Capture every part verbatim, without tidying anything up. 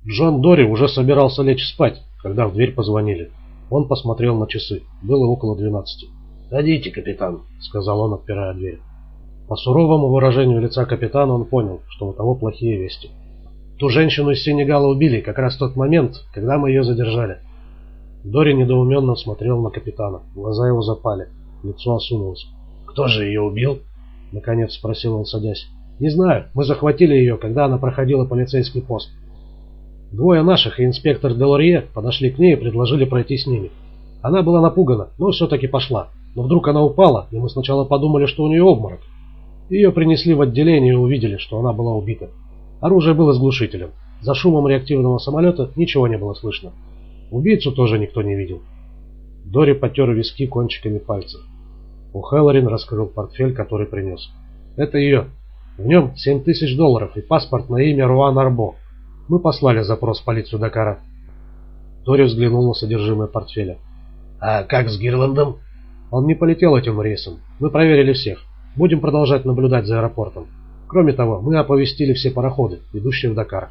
Джон Дори уже собирался лечь спать, когда в дверь позвонили. Он посмотрел на часы. Было около двенадцати. «Ходите, капитан», — сказал он, отпирая дверь. По суровому выражению лица капитана он понял, что у того плохие вести. Ту женщину из Сенегала убили как раз в тот момент, когда мы ее задержали. Дори недоуменно смотрел на капитана. Глаза его запали, лицо осунулось. «Кто же ее убил?» — наконец спросил он, садясь. «Не знаю. Мы захватили ее, когда она проходила полицейский пост. Двое наших и инспектор Делорье подошли к ней и предложили пройти с ними. Она была напугана, но все-таки пошла. Но вдруг она упала, и мы сначала подумали, что у нее обморок. Ее принесли в отделение и увидели, что она была убита. Оружие было с глушителем. За шумом реактивного самолета ничего не было слышно. Убийцу тоже никто не видел». Дори потер виски кончиками пальцев. О'Хеллорин раскрыл портфель, который принес. «Это ее. В нем семь тысяч долларов и паспорт на имя Руан Арбо. Мы послали запрос в полицию Дакара». Дори взглянул на содержимое портфеля. «А как с Гирландом?» «Он не полетел этим рейсом. Мы проверили всех. Будем продолжать наблюдать за аэропортом. Кроме того, мы оповестили все пароходы, идущие в Дакар».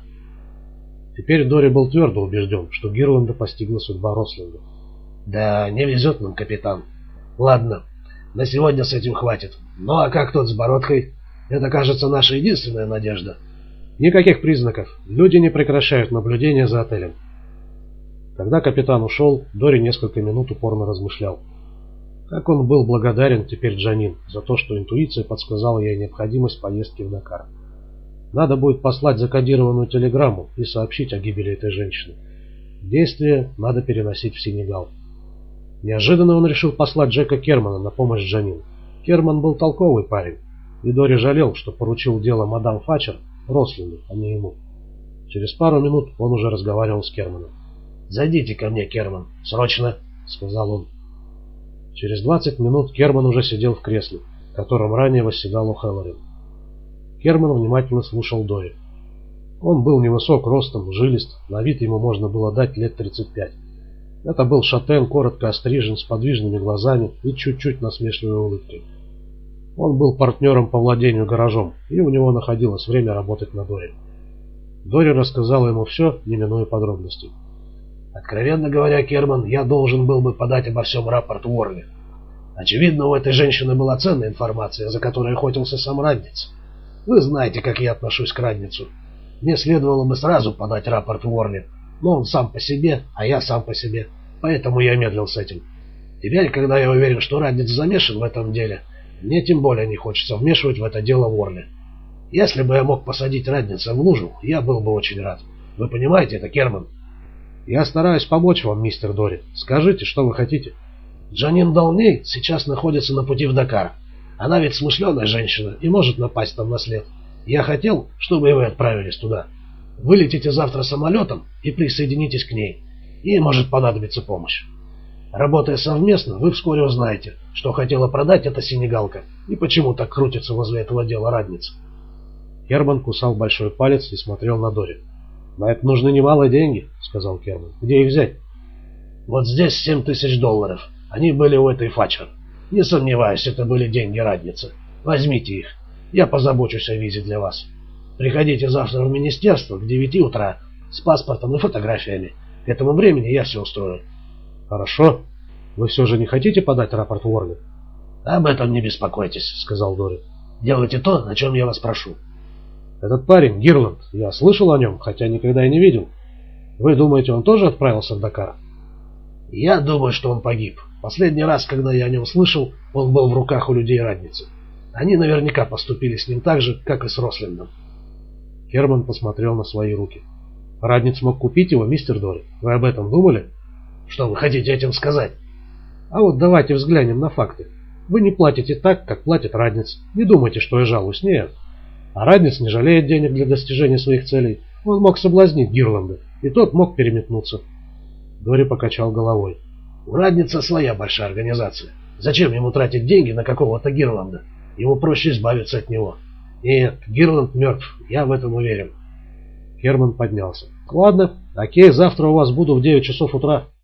Теперь Дори был твердо убежден, что Гирланда постигла судьба Рослинга. «Да не везет нам, капитан. Ладно, на сегодня с этим хватит. Ну а как тот с бородкой? Это, кажется, наша единственная надежда». «Никаких признаков. Люди не прекращают наблюдение за отелем». Когда капитан ушел, Дори несколько минут упорно размышлял. Как он был благодарен теперь Джанин за то, что интуиция подсказала ей необходимость поездки в Дакар. Надо будет послать закодированную телеграмму и сообщить о гибели этой женщины. Действие надо переносить в Сенегал. Неожиданно он решил послать Джека Кермана на помощь Джанин. Керман был толковый парень, и Дори жалел, что поручил дело мадам Фачер Рослинду, а не ему. Через пару минут он уже разговаривал с Керманом. «Зайдите ко мне, Керман, срочно», — сказал он. Через двадцать минут Керман уже сидел в кресле, в котором ранее восседал О'Хеллорин. Керман внимательно слушал Дори. Он был невысок ростом, жилист, на вид ему можно было дать лет тридцать пять. Это был шатен, коротко острижен, с подвижными глазами и чуть-чуть насмешливой улыбкой. Он был партнером по владению гаражом, и у него находилось время работать на Дори. Дори рассказал ему все, не минуя подробностей. «Откровенно говоря, Керман, я должен был бы подать обо всем рапорт Уорли. Очевидно, у этой женщины была ценная информация, за которой охотился сам Радниц. Вы знаете, как я отношусь к Радницу. Мне следовало бы сразу подать рапорт Уорли, но он сам по себе, а я сам по себе, поэтому я медлил с этим. Теперь, когда я уверен, что Радниц замешан в этом деле, мне тем более не хочется вмешивать в это дело Уорли. Если бы я мог посадить Радница в лужу, я был бы очень рад. Вы понимаете это, Керман?» «Я стараюсь помочь вам, мистер Дори. Скажите, что вы хотите?» «Джанин Долней сейчас находится на пути в Дакар. Она ведь смышленая женщина и может напасть там на след. Я хотел, чтобы и вы отправились туда. Вылетите завтра самолетом и присоединитесь к ней. Ей может понадобиться помощь. Работая совместно, вы вскоре узнаете, что хотела продать эта сенегалка и почему так крутится возле этого дела Радниц». Керман кусал большой палец и смотрел на Дори. «На это нужны немалые деньги», — сказал Керман. «Где их взять?» «Вот здесь семь тысяч долларов. Они были у этой Фачер. Не сомневаюсь, это были деньги Радницы. Возьмите их. Я позабочусь о визе для вас. Приходите завтра в министерство к девяти утра с паспортом и фотографиями. К этому времени я все устрою». «Хорошо. Вы все же не хотите подать рапорт Уорли?» «Об этом не беспокойтесь», — сказал Дори. «Делайте то, о чем я вас прошу». «Этот парень, Гирланд, я слышал о нем, хотя никогда и не видел. Вы думаете, он тоже отправился в Дакар?» «Я думаю, что он погиб. Последний раз, когда я о нем слышал, он был в руках у людей Радницы. Они наверняка поступили с ним так же, как и с Рослиндом». Керман посмотрел на свои руки. «Радниц мог купить его, мистер Дори? Вы об этом думали?» «Что вы хотите этим сказать?» «А вот давайте взглянем на факты. Вы не платите так, как платит Радниц. Не думайте, что я жалуюсь. Нет. А Радниц не жалеет денег для достижения своих целей. Он мог соблазнить Гирланда, и тот мог переметнуться». Дори покачал головой. «У Радница своя большая организация. Зачем ему тратить деньги на какого-то Гирланда? Ему проще избавиться от него. Нет, Гирланд мертв, я в этом уверен». Керман поднялся. «Ладно, окей, завтра у вас буду в девять часов утра.